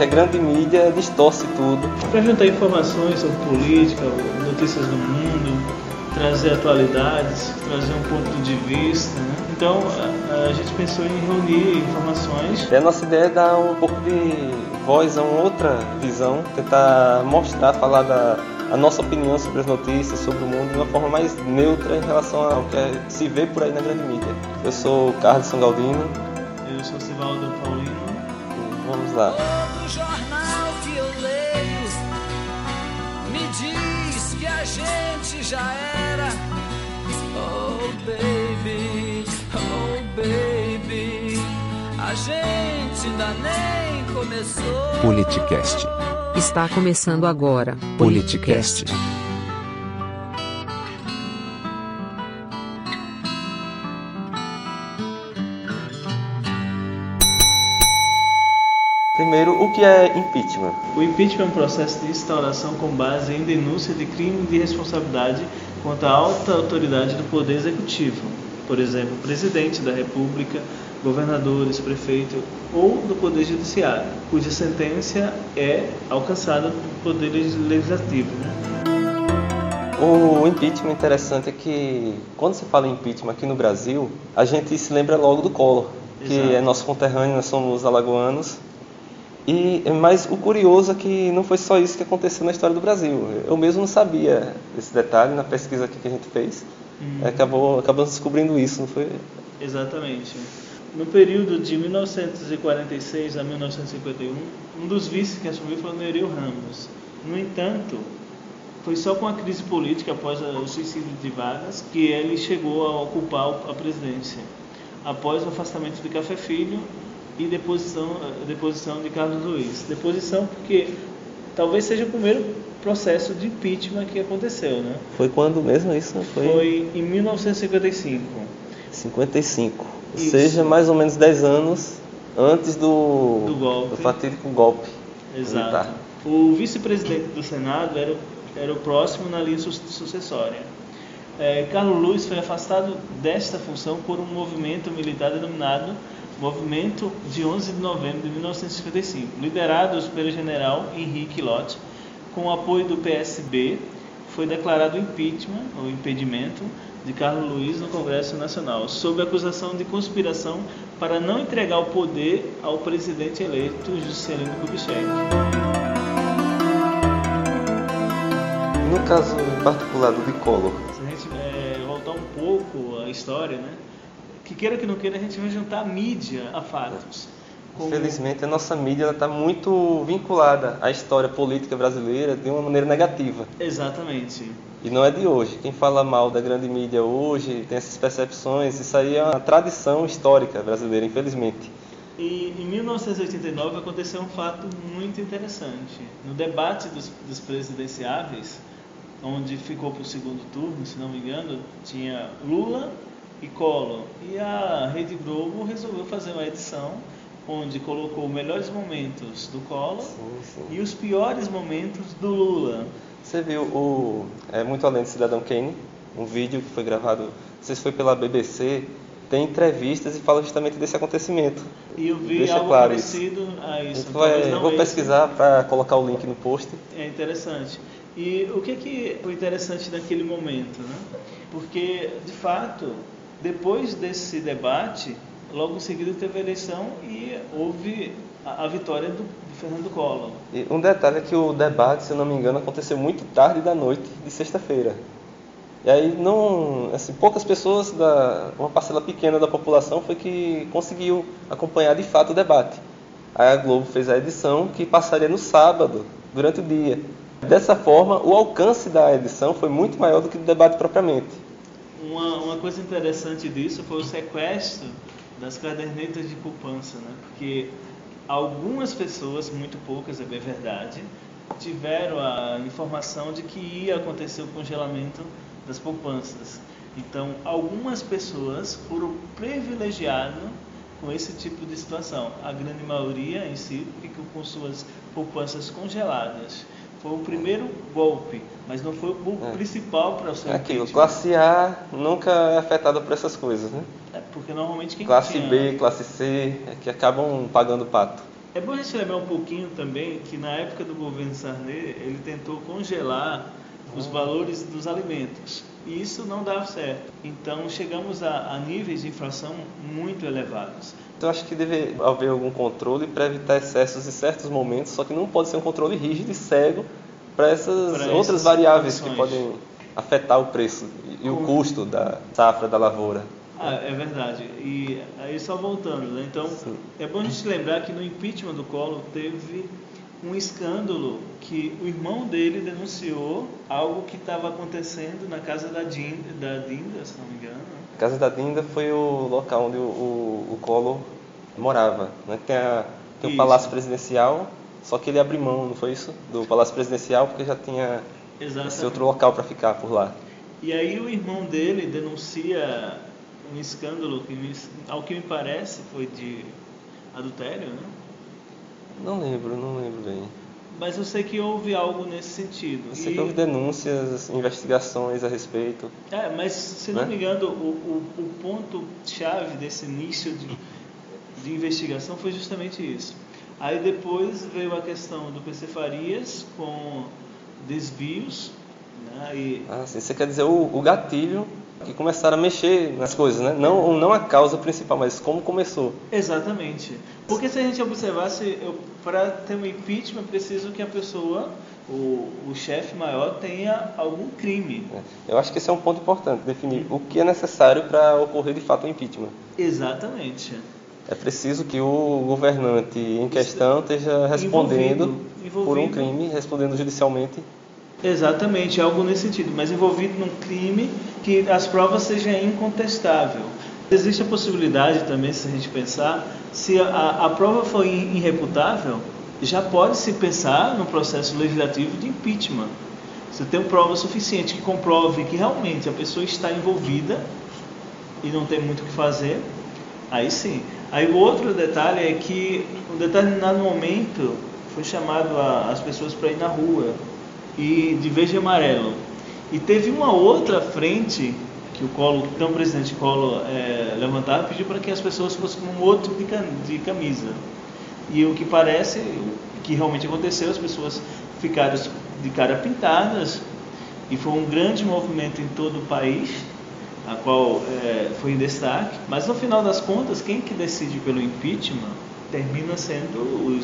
que a grande mídia distorce tudo. Para juntar informações sobre política, notícias do mundo, trazer atualidades, trazer um ponto de vista, né? Então a gente pensou em reunir informações. E a nossa ideia é dar um pouco de voz a uma outra visão, tentar mostrar, falar a nossa opinião sobre as notícias, sobre o mundo, de uma forma mais neutra em relação ao que se vê por aí na grande mídia. Eu sou o Carlos Galdino. Eu sou o Sivaldo Paulino. Vamos lá. Todo jornal que eu leio me diz que a gente já era. Oh baby, a gente ainda nem começou. Politicast. Está começando agora. Politicast. Primeiro, o que é impeachment? O impeachment é um processo de instauração com base em denúncia de crime de responsabilidade contra a alta autoridade do Poder Executivo, por exemplo, presidente da República, governadores, prefeito ou do Poder Judiciário, cuja sentença é alcançada pelo Poder Legislativo. O impeachment interessante é que, quando se fala em impeachment aqui no Brasil, a gente se lembra logo do Collor, que Exato. é nosso conterrâneo, nós somos alagoanos. Mas o curioso é que não foi só isso que aconteceu na história do Brasil. Eu mesmo não sabia desse detalhe na pesquisa aqui que a gente fez. Acabamos descobrindo isso, não foi? Exatamente. No período de 1946 a 1951, um dos vices que assumiu foi o Nereu Ramos. No entanto, foi só com a crise política após o suicídio de Vargas que ele chegou a ocupar a presidência, após o afastamento de Café Filho e deposição de Carlos Luiz. Deposição porque talvez seja o primeiro processo de impeachment que aconteceu, né? Foi quando mesmo isso? Foi em 1955. 55. Ou Isso. seja, mais ou menos 10 anos antes do fatídico golpe. Exato. Militar. O vice-presidente do Senado era o próximo na linha sucessória. Carlos Luiz foi afastado desta função por um movimento militar denominado Movimento de 11 de novembro de 1955, liderados pelo general Henrique Lott, com o apoio do PSB, foi declarado impeachment, ou impedimento, de Carlos Luiz no Congresso Nacional, sob a acusação de conspiração para não entregar o poder ao presidente eleito Juscelino Kubitschek. No caso em particular do de Collor, Se a gente voltar um pouco à história, né? Que queira que não queira, a gente vai juntar a mídia a fatos. infelizmente a nossa mídia está muito vinculada à história política brasileira de uma maneira negativa. Exatamente. E não é de hoje. Quem fala mal da grande mídia hoje tem essas percepções. Isso aí é uma tradição histórica brasileira, infelizmente. E em 1989 aconteceu um fato muito interessante. No debate dos presidenciáveis, onde ficou para o segundo turno, se não me engano, tinha Lula e Collor. E a Rede Globo resolveu fazer uma edição onde colocou os melhores momentos do Collor e os piores momentos do Lula. Você viu Muito Além do Cidadão Kane, um vídeo que foi gravado, não sei se foi pela BBC, tem entrevistas e fala justamente desse acontecimento. E eu vi Deixa algo claro parecido a isso. Vou pesquisar para colocar o link no post. É interessante. E o que foi interessante naquele momento, né? Porque, de fato, depois desse debate, logo em seguida teve a eleição e houve a vitória do Fernando Collor. E um detalhe é que o debate, se eu não me engano, aconteceu muito tarde da noite de sexta-feira. E aí poucas pessoas, uma parcela pequena da população foi que conseguiu acompanhar de fato o debate. Aí a Globo fez a edição que passaria no sábado, durante o dia. Dessa forma, o alcance da edição foi muito maior do que o debate propriamente. Uma coisa interessante disso foi o sequestro das cadernetas de poupança, né? Porque algumas pessoas, muito poucas, é bem verdade, tiveram a informação de que ia acontecer o congelamento das poupanças. Então, algumas pessoas foram privilegiadas com esse tipo de situação. A grande maioria em si ficou com suas poupanças congeladas. Foi o primeiro golpe, mas não foi o principal para o seu Aquilo, impeachment. classe A nunca é afetada por essas coisas, né? Porque normalmente quem Classe tinha... B, classe C, é que acabam pagando o pato. É bom a gente lembrar um pouquinho também que na época do governo Sarney, ele tentou congelar os valores dos alimentos. E isso não dava certo. Então chegamos a níveis de inflação muito elevados. Então acho que deve haver algum controle para evitar excessos em certos momentos, só que não pode ser um controle rígido e cego para essas outras variáveis que podem afetar o preço e o custo da safra da lavoura. É verdade. E aí só voltando, né? Então, sim, é bom a gente lembrar que no impeachment do Collor teve um escândalo que o irmão dele denunciou algo que estava acontecendo na casa da Dinda, se não me engano. A casa da Dinda foi o local onde o Collor morava, né? Tem o Palácio Presidencial, só que ele abriu mão, não foi isso? Do Palácio Presidencial, porque já tinha esse outro local para ficar por lá. E aí o irmão dele denuncia um escândalo que, ao que me parece, foi de adultério, né? Não lembro bem. Mas eu sei que houve algo nesse sentido. Eu sei que houve denúncias, investigações a respeito. Mas se não me engano, o ponto-chave desse início de investigação foi justamente isso. Aí depois veio a questão do PC Farias com desvios, né? Sim, você quer dizer o gatilho que começaram a mexer nas coisas, né? Não a causa principal, mas como começou. Exatamente. Porque se a gente observasse, para ter um impeachment, é preciso que a pessoa, o chefe maior, tenha algum crime. Eu acho que esse é um ponto importante, definir o que é necessário para ocorrer de fato o impeachment. Exatamente. É preciso que o governante em questão esteja respondendo por um crime, respondendo judicialmente. Exatamente, algo nesse sentido, mas envolvido num crime que as provas sejam incontestável. Existe a possibilidade também, se a gente pensar, se a prova for irrefutável, já pode se pensar no processo legislativo de impeachment. Se tem prova suficiente que comprove que realmente a pessoa está envolvida e não tem muito o que fazer, aí sim. Aí o outro detalhe é que, em um determinado momento, foi chamado as pessoas para ir na rua, e de verde e amarelo. E teve uma outra frente que o Collor, então o presidente Collor levantava, pediu para que as pessoas fossem com um outro de camisa. E o que parece, que realmente aconteceu, as pessoas ficaram de cara pintadas, e foi um grande movimento em todo o país, a qual foi em destaque. Mas no final das contas, quem que decide pelo impeachment termina sendo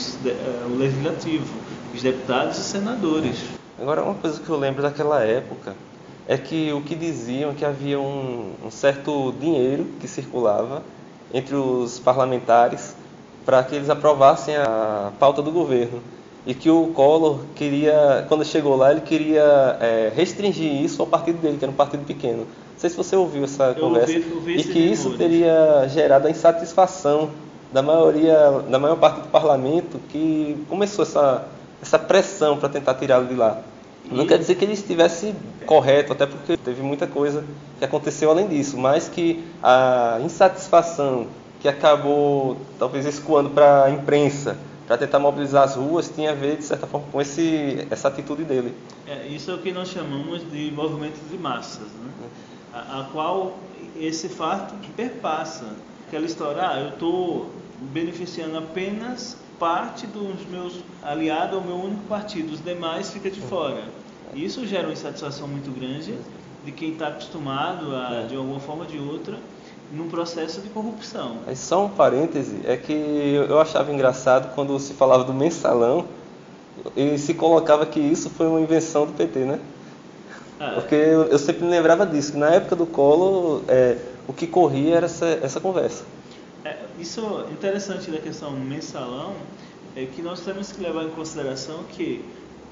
o legislativo, os deputados e senadores. Agora, uma coisa que eu lembro daquela época é que o que diziam que havia um certo dinheiro que circulava entre os parlamentares para que eles aprovassem a pauta do governo. E que o Collor queria, quando chegou lá, ele queria restringir isso ao partido dele, que era um partido pequeno. Não sei se você ouviu essa conversa. ouvi e que isso teria gerado a insatisfação da maior parte do parlamento, que começou essa pressão para tentar tirá-lo de lá. Não quer dizer que ele estivesse correto, até porque teve muita coisa que aconteceu além disso, mas que a insatisfação que acabou talvez escoando para a imprensa, para tentar mobilizar as ruas, tinha a ver, de certa forma, com essa atitude dele. Isso é o que nós chamamos de movimento de massas, né? A qual esse fato perpassa. Aquela história, eu estou beneficiando apenas parte dos meus aliados ao meu único partido, os demais fica de fora. E isso gera uma insatisfação muito grande de quem está acostumado a, de alguma forma ou de outra, num processo de corrupção. Aí só um parêntese, é que eu achava engraçado quando se falava do mensalão e se colocava que isso foi uma invenção do PT, né? Porque eu sempre me lembrava disso, que na época do Collor o que corria era essa conversa. Isso interessante da questão mensalão é que nós temos que levar em consideração que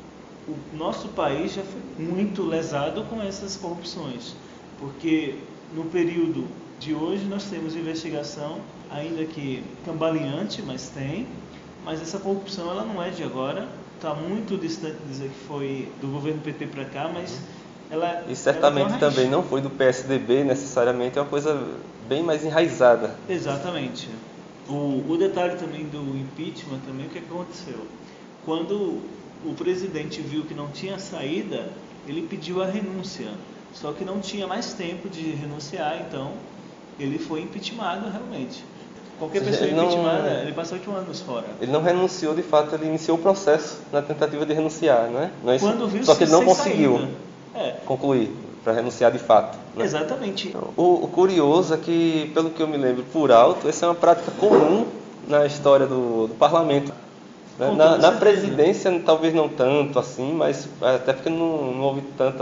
o nosso país já foi muito lesado com essas corrupções, porque no período de hoje nós temos investigação, ainda que cambaleante, mas essa corrupção ela não é de agora, está muito distante de dizer que foi do governo PT para cá, mas ela... E certamente também não foi do PSDB necessariamente, é uma coisa bem mais enraizada. Exatamente. O detalhe também do impeachment, também, o que aconteceu? Quando o presidente viu que não tinha saída, ele pediu a renúncia, só que não tinha mais tempo de renunciar, então ele foi impeachmentado realmente. Qualquer pessoa impeachmentada, ele passou 8 anos fora. Ele não renunciou, de fato, ele iniciou o processo na tentativa de renunciar, não é? Não é isso? Quando viu, só que ele não conseguiu saída. concluir para renunciar de fato. Né? Exatamente. O curioso é que, pelo que eu me lembro por alto, essa é uma prática comum na história do parlamento. Né? Na presidência, talvez não tanto assim, mas até porque não houve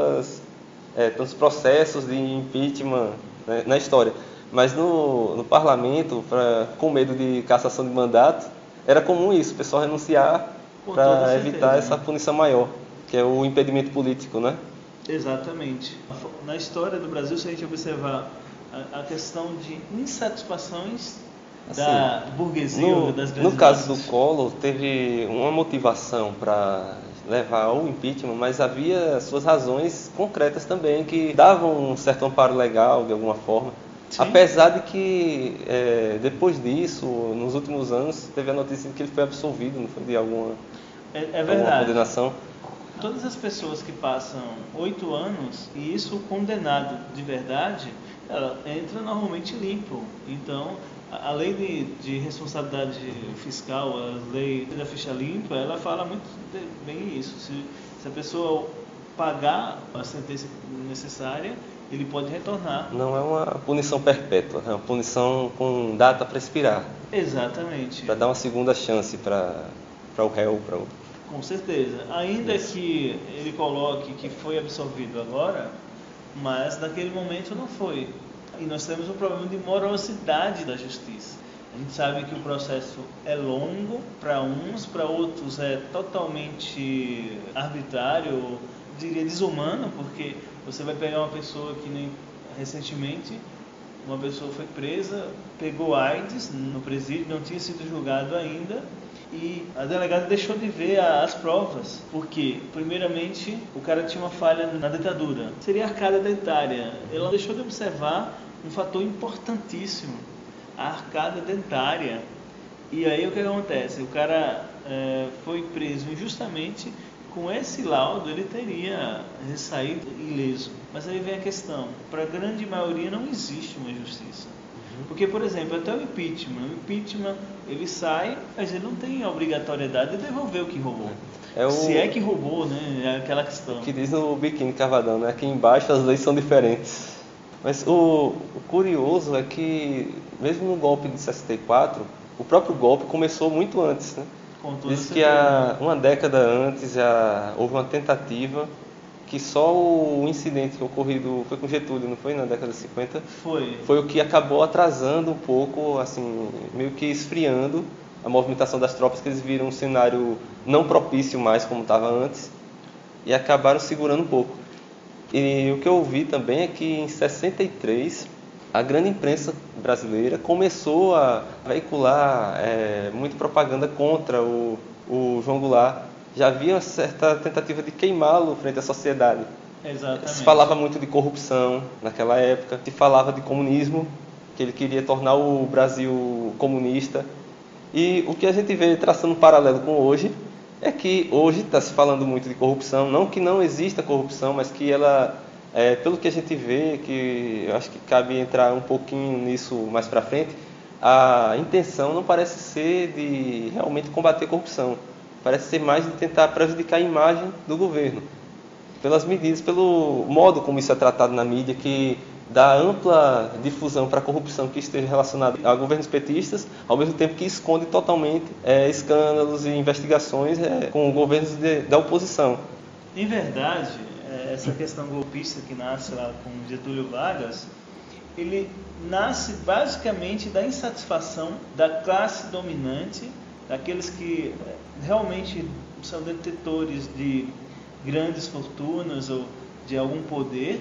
tantos processos de impeachment, né, na história. Mas no parlamento, com medo de cassação de mandato, era comum isso, o pessoal renunciar para evitar essa punição maior, que é o impedimento político, né? Exatamente. Na história do Brasil, se a gente observar a questão de insatisfações da burguesia, das grandes no caso massas. do Collor, teve uma motivação para levar ao impeachment, mas havia suas razões concretas também, que davam um certo amparo legal, de alguma forma. Sim. Apesar de que, depois disso, nos últimos anos, teve a notícia de que ele foi absolvido, não foi de alguma condenação. Todas as pessoas que passam 8 anos, e isso condenado de verdade, ela entra normalmente limpo. Então, a lei de responsabilidade fiscal, a lei da ficha limpa, ela fala muito bem isso. Se a pessoa pagar a sentença necessária, ele pode retornar. Não é uma punição perpétua, é uma punição com data para expirar. Exatamente. Para dar uma segunda chance para o réu. Com certeza. Ainda que ele coloque que foi absolvido agora, mas naquele momento não foi. E nós temos um problema de morosidade da justiça. A gente sabe que o processo é longo para uns, para outros é totalmente arbitrário, diria desumano, porque você vai pegar uma pessoa que nem recentemente, uma pessoa foi presa, pegou AIDS no presídio, não tinha sido julgado ainda, e a delegada deixou de ver as provas, porque, primeiramente, o cara tinha uma falha na dentadura, seria a arcada dentária. Ela deixou de observar um fator importantíssimo, a arcada dentária. E aí o que acontece? O cara foi preso injustamente. Com esse laudo ele teria saído ileso. Mas aí vem a questão, para a grande maioria não existe uma justiça. Porque, por exemplo, até o impeachment ele sai, mas ele não tem a obrigatoriedade de devolver o que roubou. Se é que roubou, né? É aquela questão. O que diz no Biquíni Cavadão, né? Aqui embaixo as leis são diferentes. Mas o curioso é que, mesmo no golpe de 64, o próprio golpe começou muito antes, né? Diz que uma década antes já houve uma tentativa, que só o incidente ocorrido foi com Getúlio, não foi? Na década de 50? Foi o que acabou atrasando um pouco, assim, meio que esfriando a movimentação das tropas, que eles viram um cenário não propício mais como estava antes e acabaram segurando um pouco. E o que eu ouvi também é que em 63 a grande imprensa brasileira começou a veicular muita propaganda contra o João Goulart. Já havia uma certa tentativa de queimá-lo frente à sociedade. Exatamente. Se falava muito de corrupção naquela época, se falava de comunismo, que ele queria tornar o Brasil comunista. E o que a gente vê traçando um paralelo com hoje é que hoje está se falando muito de corrupção, não que não exista corrupção, mas que ela, pelo que a gente vê, que eu acho que cabe entrar um pouquinho nisso mais para frente, a intenção não parece ser de realmente combater a corrupção, parece ser mais de tentar prejudicar a imagem do governo, pelas medidas, pelo modo como isso é tratado na mídia, que dá ampla difusão para a corrupção que esteja relacionada a governos petistas, ao mesmo tempo que esconde totalmente escândalos e investigações com governos da oposição. Em verdade, essa questão golpista que nasce lá com Getúlio Vargas, ele nasce basicamente da insatisfação da classe dominante, daqueles que realmente são detentores de grandes fortunas ou de algum poder,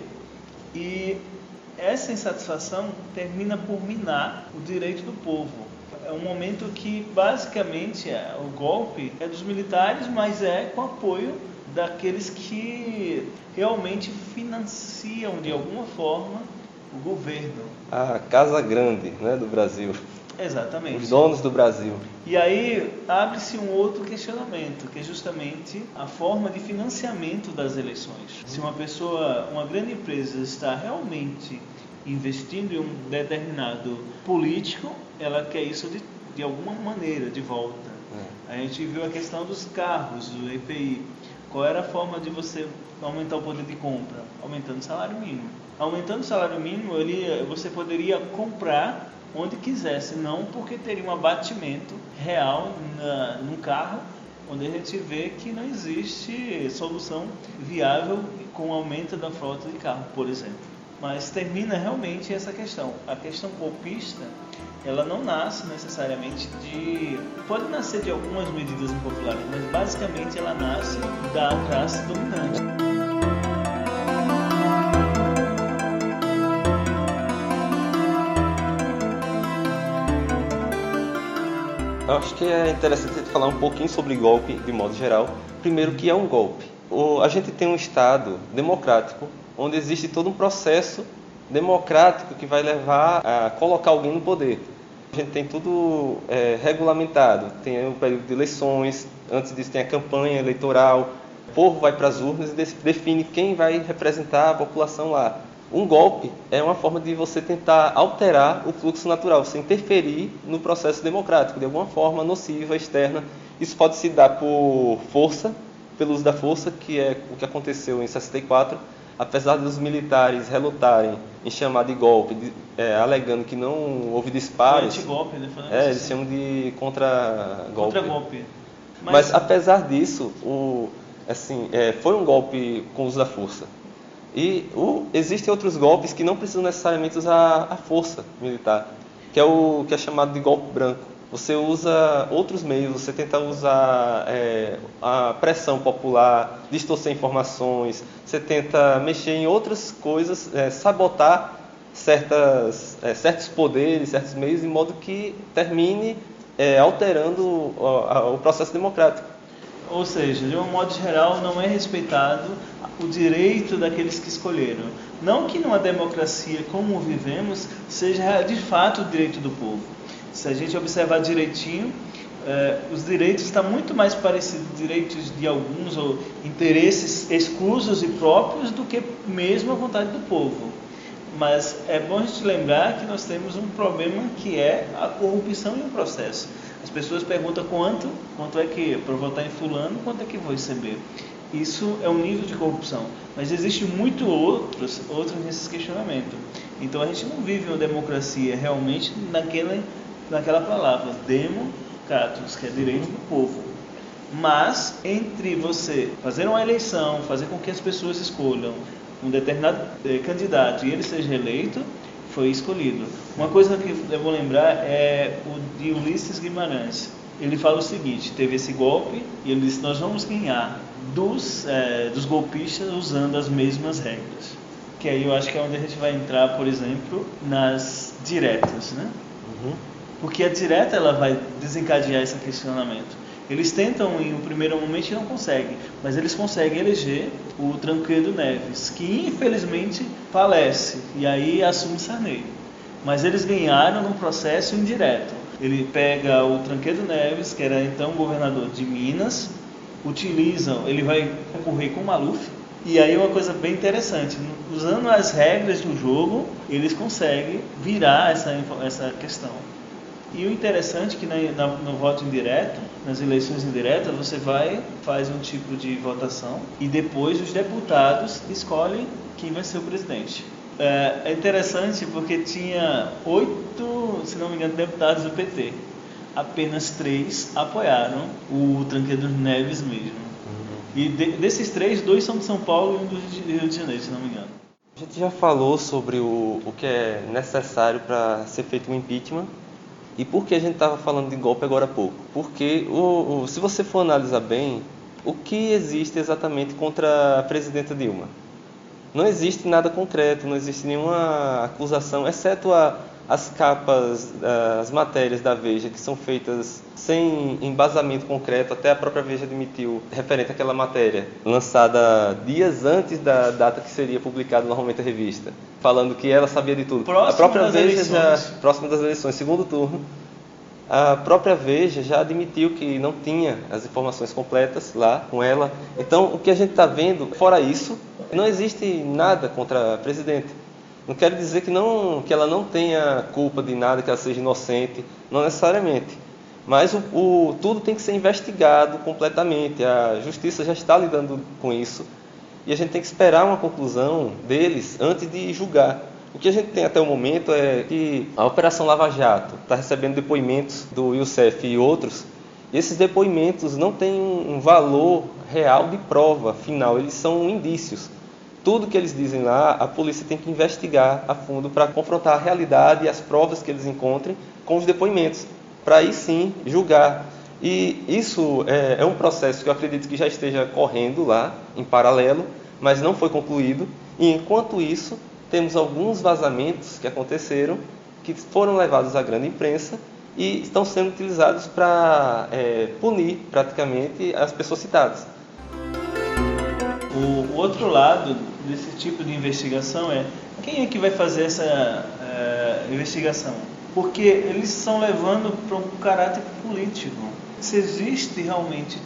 e essa insatisfação termina por minar o direito do povo. É um momento que basicamente o golpe é dos militares, mas é com apoio daqueles que realmente financiam de alguma forma o governo. A Casa Grande, né, do Brasil. Exatamente. Os donos do Brasil. E aí abre-se um outro questionamento, que é justamente a forma de financiamento das eleições. Se uma grande empresa está realmente investindo em um determinado político, ela quer isso de alguma maneira, de volta. A gente viu a questão dos carros, do EPI. Qual era a forma de você aumentar o poder de compra? Aumentando o salário mínimo. Aumentando o salário mínimo, você poderia comprar onde quisesse, não porque teria um abatimento real no carro, onde a gente vê que não existe solução viável com o aumento da frota de carro, por exemplo. Mas termina realmente essa questão. A questão golpista, ela não nasce necessariamente pode nascer de algumas medidas impopulares, mas basicamente ela nasce da classe dominante. Eu acho que é interessante falar um pouquinho sobre golpe de modo geral. Primeiro, que é um golpe. A gente tem um Estado democrático, onde existe todo um processo democrático que vai levar a colocar alguém no poder. A gente tem tudo regulamentado, tem o período de eleições, antes disso tem a campanha eleitoral, o povo vai para as urnas e define quem vai representar a população lá. Um golpe é uma forma de você tentar alterar o fluxo natural, você interferir no processo democrático, de alguma forma nociva, externa. Isso pode se dar por força, pelo uso da força, que é o que aconteceu em 64, apesar dos militares relutarem em chamar de golpe, alegando que não houve disparos. Anti-golpe, né? Eles chamam de contra-golpe. Contra-golpe. Mas apesar disso, foi um golpe com o uso da força. E existem outros golpes que não precisam necessariamente usar a força militar, que é o que é chamado de golpe branco. Você usa outros meios, você tenta usar a pressão popular, distorcer informações, você tenta mexer em outras coisas, sabotar certos poderes, certos meios, de modo que termine alterando o processo democrático. Ou seja, de um modo geral, não é respeitado o direito daqueles que escolheram. Não que numa democracia como vivemos, seja de fato o direito do povo. Se a gente observar direitinho, os direitos estão muito mais parecidos com direitos de alguns ou interesses exclusos e próprios do que mesmo a vontade do povo. Mas é bom a gente lembrar que nós temos um problema que é a corrupção em um processo. As pessoas perguntam quanto é que, para votar em fulano, quanto é que vou receber? Isso é um nível de corrupção. Mas existe muito outros nesses questionamentos. Então a gente não vive uma democracia realmente naquela palavra, democratos, que é direito do povo. Mas entre você fazer uma eleição, fazer com que as pessoas escolham um determinado candidato e ele seja eleito, foi escolhido. Uma coisa que eu vou lembrar é o de Ulisses Guimarães. Ele fala o seguinte: teve esse golpe e ele disse: nós vamos ganhar dos golpistas usando as mesmas regras. Que aí eu acho que é onde a gente vai entrar, por exemplo, nas diretas, né? Porque a direta ela vai desencadear esse questionamento. Eles tentam em um primeiro momento e não conseguem, mas eles conseguem eleger o Tancredo Neves, que infelizmente falece e aí assume Sarney. Mas eles ganharam num processo indireto. Ele pega o Tancredo Neves, que era então governador de Minas, ele vai concorrer com o Maluf, e aí uma coisa bem interessante, usando as regras do jogo, eles conseguem virar essa questão. E o interessante é que no voto indireto, nas eleições indiretas, você faz um tipo de votação e depois os deputados escolhem quem vai ser o presidente. É interessante porque tinha 8, se não me engano, deputados do PT. Apenas 3 apoiaram o Tancredo Neves mesmo. E desses 3, 2 são de São Paulo e um do Rio de Janeiro, se não me engano. A gente já falou sobre o que é necessário para ser feito um impeachment. E por que a gente estava falando de golpe agora há pouco? Porque, se você for analisar bem, o que existe exatamente contra a presidenta Dilma? Não existe nada concreto, não existe nenhuma acusação, exceto as capas, as matérias da Veja, que são feitas sem embasamento concreto. Até a própria Veja admitiu, referente àquela matéria, lançada dias antes da data que seria publicada normalmente a revista, falando que ela sabia de tudo. A própria Veja, próximo das eleições, segundo turno, a própria Veja já admitiu que não tinha as informações completas lá com ela. Então, o que a gente está vendo, fora isso, não existe nada contra a presidente. Não quero dizer que ela não tenha culpa de nada, que ela seja inocente, não necessariamente. Mas tudo tem que ser investigado completamente. A justiça já está lidando com isso e a gente tem que esperar uma conclusão deles antes de julgar. O que a gente tem até o momento é que a Operação Lava Jato está recebendo depoimentos do Youssef e outros. E esses depoimentos não têm um valor real de prova final, eles são indícios. Tudo que eles dizem lá, a polícia tem que investigar a fundo para confrontar a realidade e as provas que eles encontrem com os depoimentos, para aí sim julgar. E isso é um processo que eu acredito que já esteja correndo lá, em paralelo, mas não foi concluído. E enquanto isso, temos alguns vazamentos que aconteceram, que foram levados à grande imprensa e estão sendo utilizados para punir praticamente as pessoas citadas. O outro lado desse tipo de investigação é quem é que vai fazer essa investigação? Porque eles estão levando para um caráter político. Se existe realmente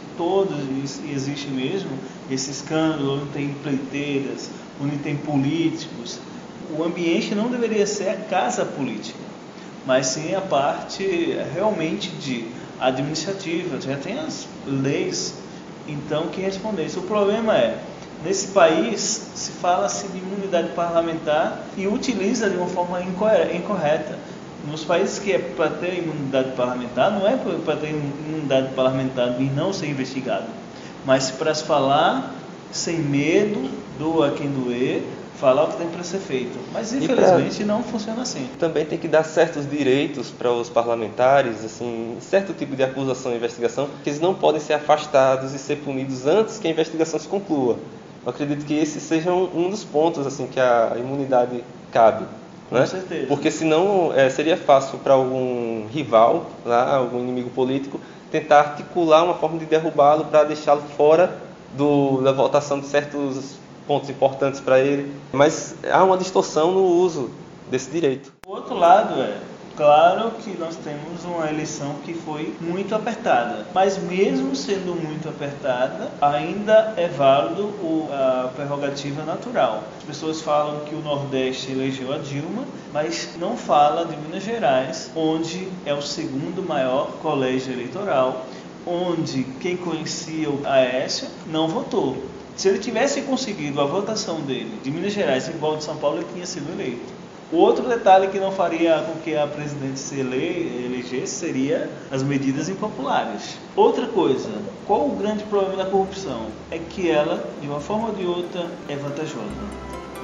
e existe mesmo esse escândalo, onde tem empreiteiras, onde tem políticos, o ambiente não deveria ser a casa política, mas sim a parte realmente administrativa. Já tem as leis, então, que responder isso. O problema nesse país se fala-se de imunidade parlamentar e utiliza de uma forma incorreta. Nos países que é para ter imunidade parlamentar, não é para ter imunidade parlamentar e não ser investigado, mas para se falar sem medo, doa quem doer, falar o que tem para ser feito. Mas infelizmente não funciona assim. Também tem que dar certos direitos para os parlamentares, assim, certo tipo de acusação e investigação, que eles não podem ser afastados e ser punidos antes que a investigação se conclua. Eu acredito que esse seja um dos pontos assim, que a imunidade cabe. Né? Com certeza. Porque senão seria fácil para algum rival, lá, algum inimigo político, tentar articular uma forma de derrubá-lo para deixá-lo fora da votação de certos pontos importantes para ele. Mas há uma distorção no uso desse direito. O outro lado claro que nós temos uma eleição que foi muito apertada, mas mesmo sendo muito apertada, ainda é válido a prerrogativa natural. As pessoas falam que o Nordeste elegeu a Dilma, mas não fala de Minas Gerais, onde é o segundo maior colégio eleitoral, onde quem conhecia o Aécio não votou. Se ele tivesse conseguido a votação dele de Minas Gerais igual de São Paulo, ele tinha sido eleito. O outro detalhe que não faria com que a presidente se elegesse seria as medidas impopulares. Outra coisa, qual o grande problema da corrupção? É que ela, de uma forma ou de outra, é vantajosa.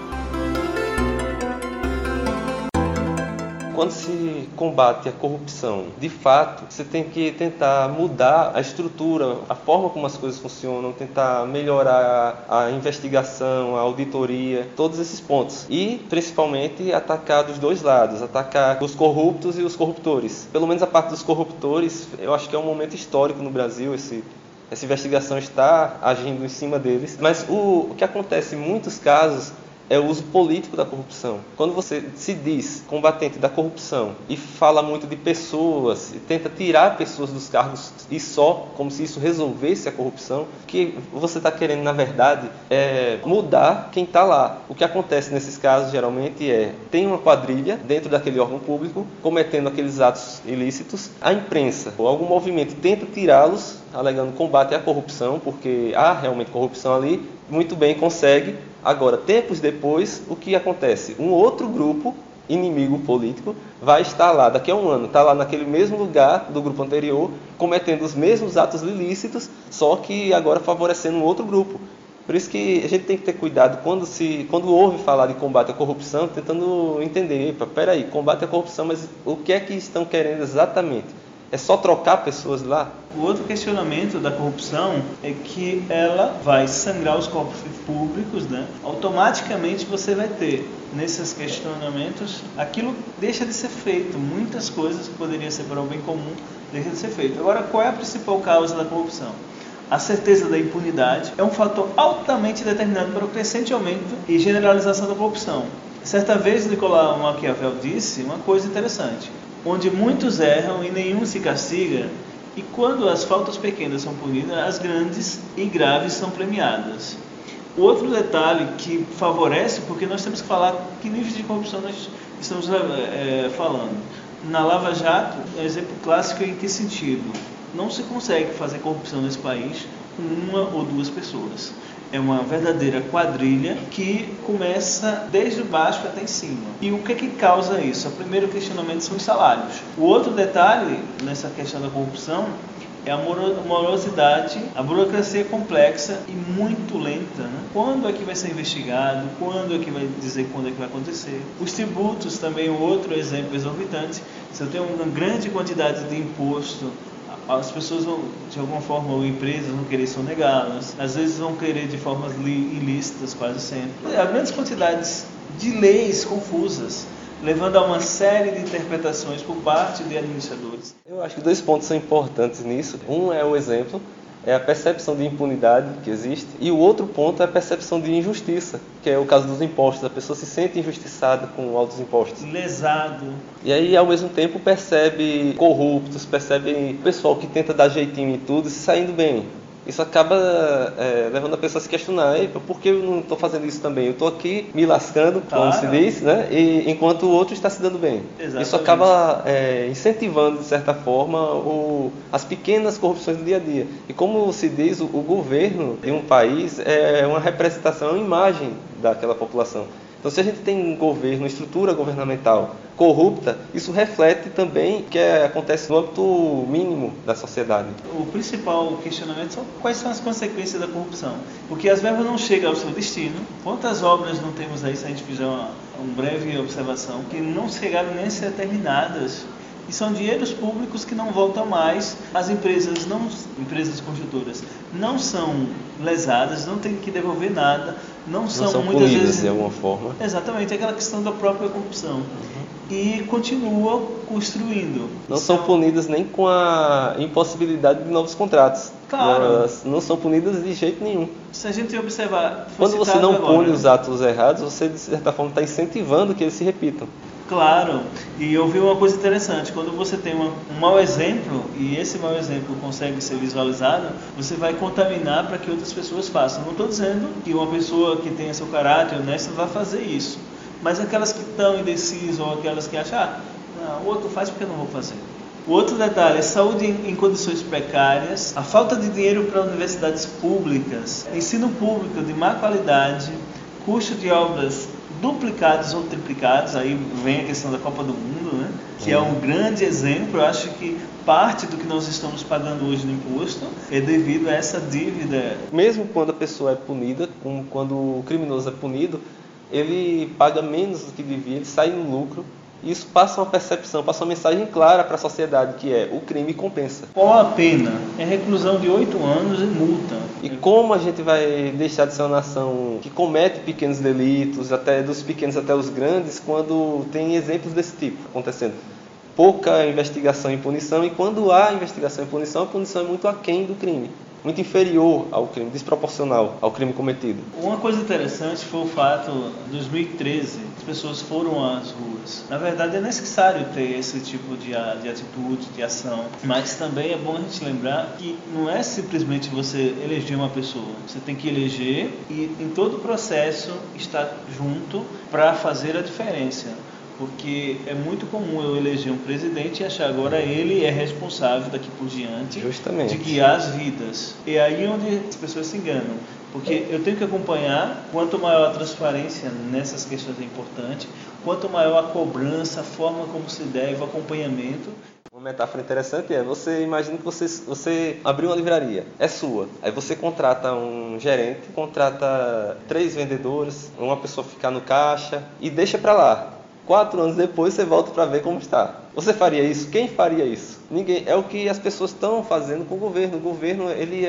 Quando se combate a corrupção, de fato, você tem que tentar mudar a estrutura, a forma como as coisas funcionam, tentar melhorar a investigação, a auditoria, todos esses pontos. E, principalmente, atacar dos dois lados, atacar os corruptos e os corruptores. Pelo menos a parte dos corruptores, eu acho que é um momento histórico no Brasil, essa investigação está agindo em cima deles. Mas o que acontece em muitos casos é o uso político da corrupção. Quando você se diz combatente da corrupção e fala muito de pessoas, e tenta tirar pessoas dos cargos e só, como se isso resolvesse a corrupção, o que você está querendo, na verdade, é mudar quem está lá. O que acontece nesses casos, geralmente, tem uma quadrilha dentro daquele órgão público, cometendo aqueles atos ilícitos. A imprensa ou algum movimento tenta tirá-los, alegando combate à corrupção, porque há realmente corrupção ali, muito bem, consegue. Agora, tempos depois, o que acontece? Um outro grupo, inimigo político, vai estar lá, daqui a um ano, está lá naquele mesmo lugar do grupo anterior, cometendo os mesmos atos ilícitos, só que agora favorecendo um outro grupo. Por isso que a gente tem que ter cuidado quando ouve falar de combate à corrupção, tentando entender, peraí, combate à corrupção, mas o que é que estão querendo exatamente? É só trocar pessoas lá? O outro questionamento da corrupção é que ela vai sangrar os cofres públicos, né? Automaticamente você vai ter, nesses questionamentos, aquilo deixa de ser feito. Muitas coisas que poderiam ser para o bem comum deixam de ser feito. Agora, qual é a principal causa da corrupção? A certeza da impunidade é um fator altamente determinante para o crescente aumento e generalização da corrupção. Certa vez, Nicolau Maquiavel disse uma coisa interessante: onde muitos erram e nenhum se castiga, e quando as faltas pequenas são punidas, as grandes e graves são premiadas. Outro detalhe que favorece, porque nós temos que falar que níveis de corrupção nós estamos falando. Na Lava Jato, exemplo clássico em que sentido? Não se consegue fazer corrupção nesse país com uma ou duas pessoas. É uma verdadeira quadrilha que começa desde baixo até em cima. E o que é que causa isso? O primeiro questionamento são os salários. O outro detalhe nessa questão da corrupção é a morosidade, a burocracia complexa e muito lenta, né? Quando é que vai ser investigado? Quando é que vai dizer quando é que vai acontecer? Os tributos também, outro exemplo exorbitante. Se eu tenho uma grande quantidade de imposto, as pessoas vão, de alguma forma, ou empresas vão querer sonegá-las, às vezes vão querer de formas ilícitas, quase sempre. Há grandes quantidades de leis confusas, levando a uma série de interpretações por parte de administradores. Eu acho que 2 pontos são importantes nisso. Um é o exemplo, é a percepção de impunidade que existe, e o outro ponto é a percepção de injustiça, que é o caso dos impostos. A pessoa se sente injustiçada com altos impostos. Lesado. E aí, ao mesmo tempo, percebe corruptos, percebe pessoal que tenta dar jeitinho em tudo e se saindo bem. Isso acaba levando a pessoa a se questionar: por que eu não estou fazendo isso também? Eu estou aqui me lascando, como se diz, né? E, enquanto o outro está se dando bem. Exatamente. Isso acaba incentivando, de certa forma, as pequenas corrupções do dia a dia. E como se diz, o governo de um país é uma representação, uma imagem daquela população. Então, se a gente tem um governo, uma estrutura governamental corrupta, isso reflete também o que acontece no âmbito mínimo da sociedade. O principal questionamento é quais são as consequências da corrupção. Porque as verbas não chegam ao seu destino. Quantas obras não temos aí, se a gente fizer uma breve observação, que não chegaram nem a ser terminadas? E são dinheiros públicos que não voltam mais. As empresas construtoras não são lesadas, não tem que devolver nada, não são muitas punidas vezes de alguma forma. Exatamente, é aquela questão da própria corrupção. E continua construindo. Não são punidas nem com a impossibilidade de novos contratos. Claro. Elas não são punidas de jeito nenhum. Se a gente observar... Quando você não pune os atos errados, você, de certa forma, está incentivando que eles se repitam. Claro, e eu vi uma coisa interessante: quando você tem um mau exemplo, e esse mau exemplo consegue ser visualizado, você vai contaminar para que outras pessoas façam. Não estou dizendo que uma pessoa que tenha seu caráter honesto vai fazer isso, mas aquelas que estão indecisas ou aquelas que acham, o outro faz porque eu não vou fazer. O outro detalhe é saúde em condições precárias, a falta de dinheiro para universidades públicas, ensino público de má qualidade, custo de obras duplicados ou triplicados. Aí vem a questão da Copa do Mundo, né? Que é um grande exemplo. Eu acho que parte do que nós estamos pagando hoje no imposto é devido a essa dívida. Mesmo quando a pessoa é punida, quando o criminoso é punido, ele paga menos do que devia, ele sai no lucro. Isso passa uma percepção, passa uma mensagem clara para a sociedade, que é: o crime compensa. Qual a pena? É reclusão de 8 anos e multa. E como a gente vai deixar de ser uma nação que comete pequenos delitos, até dos pequenos até os grandes, quando tem exemplos desse tipo acontecendo? Pouca investigação e punição, e quando há investigação e punição, a punição é muito aquém do crime. Muito inferior ao crime, desproporcional ao crime cometido. Uma coisa interessante foi o fato, em 2013, as pessoas foram às ruas. Na verdade, é necessário ter esse tipo de atitude, de ação, mas também é bom a gente lembrar que não é simplesmente você eleger uma pessoa. Você tem que eleger e, em todo o processo, estar junto para fazer a diferença. Porque é muito comum eu eleger um presidente e achar agora ele é responsável daqui por diante Justamente. de guiar as vidas. E aí onde as pessoas se enganam. Porque eu tenho que acompanhar, quanto maior a transparência nessas questões é importante, quanto maior a cobrança, a forma como se deve, o acompanhamento. Uma metáfora interessante é: você imagina que você abriu uma livraria, é sua. Aí você contrata um gerente, contrata 3 vendedores, uma pessoa ficar no caixa e deixa para lá. 4 anos depois você volta para ver como está. Você faria isso? Quem faria isso? Ninguém. É o que as pessoas estão fazendo com o governo. O governo,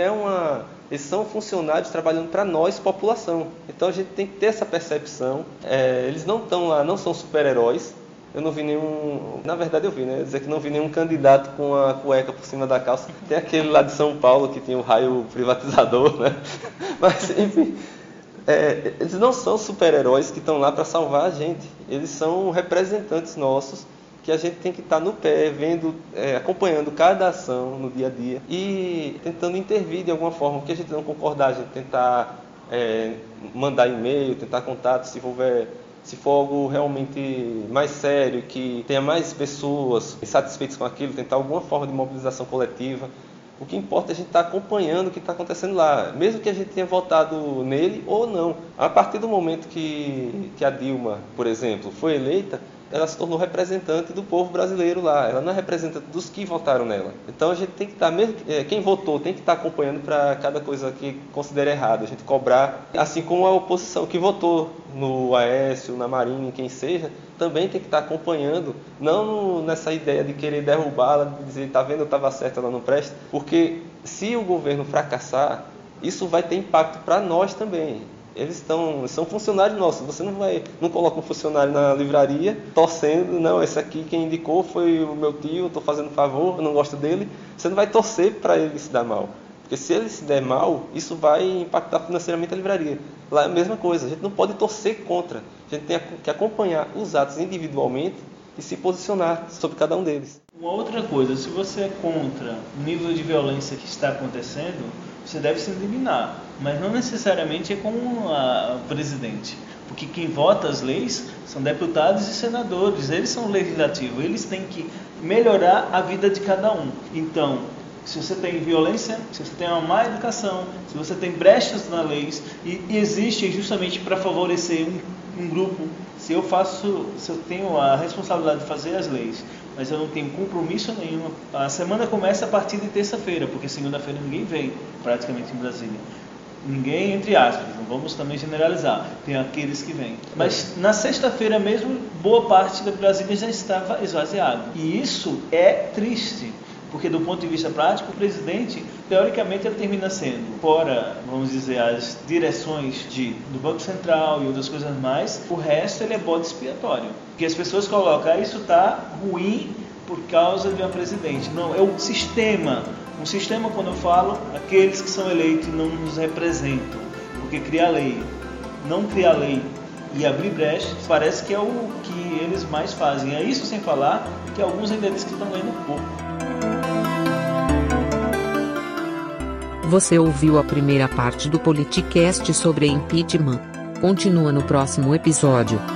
eles são funcionários trabalhando para nós, população. Então a gente tem que ter essa percepção. Eles não estão lá, não são super-heróis. Eu não vi nenhum... Na verdade eu vi, né? Dizer que não vi nenhum candidato com a cueca por cima da calça. Tem aquele lá de São Paulo que tinha o raio privatizador, né? Mas, enfim... eles não são super-heróis que estão lá para salvar a gente. Eles são representantes nossos que a gente tem que estar no pé, vendo, acompanhando cada ação no dia a dia e tentando intervir de alguma forma. O que a gente não concordar, a gente tentar mandar e-mail, tentar contato, se for algo realmente mais sério, que tenha mais pessoas insatisfeitas com aquilo, tentar alguma forma de mobilização coletiva. O que importa é a gente estar acompanhando o que está acontecendo lá, mesmo que a gente tenha votado nele ou não. A partir do momento que a Dilma, por exemplo, foi eleita, ela se tornou representante do povo brasileiro lá. Ela não é representante dos que votaram nela. Então a gente tem que estar, mesmo quem votou tem que estar acompanhando para cada coisa que considera errada, a gente cobrar. Assim como a oposição que votou no Aécio, na Marina, quem seja, também tem que estar acompanhando, não nessa ideia de querer derrubá-la, de dizer, tá vendo, eu estava certo, ela não presta. Porque se o governo fracassar, isso vai ter impacto para nós também. Eles são funcionários nossos. Você não coloca um funcionário na livraria torcendo, não, esse aqui quem indicou foi o meu tio, eu estou fazendo favor, eu não gosto dele. Você não vai torcer para ele se dar mal. Porque se ele se der mal, isso vai impactar financeiramente a livraria. Lá é a mesma coisa, a gente não pode torcer contra. A gente tem que acompanhar os atos individualmente e se posicionar sobre cada um deles. Uma outra coisa, se você é contra o nível de violência que está acontecendo, você deve se indignar, mas não necessariamente é com o presidente, porque quem vota as leis são deputados e senadores, eles são o legislativo, eles têm que melhorar a vida de cada um. Então, se você tem violência, se você tem uma má educação, se você tem brechas na lei, e existe justamente para favorecer um grupo, se eu tenho a responsabilidade de fazer as leis, mas eu não tenho compromisso nenhum, a semana começa a partir de terça-feira, porque segunda-feira ninguém vem, praticamente em Brasília. Ninguém, entre aspas, não vamos também generalizar, tem aqueles que vêm. Mas na sexta-feira mesmo, boa parte da Brasília já estava esvaziada. E isso é triste, porque do ponto de vista prático, o presidente, teoricamente, ele termina sendo, fora, vamos dizer, as direções do Banco Central e outras coisas mais, o resto ele é bode expiatório. Porque as pessoas colocam, isso está ruim por causa de uma presidente. Não, é o sistema. Um sistema, quando eu falo, aqueles que são eleitos não nos representam, porque cria lei. Não criar lei e abrir brechas, parece que é o que eles mais fazem. É isso sem falar que alguns ainda dizem que estão ganhando pouco. Você ouviu a primeira parte do Politicast sobre impeachment. Continua no próximo episódio.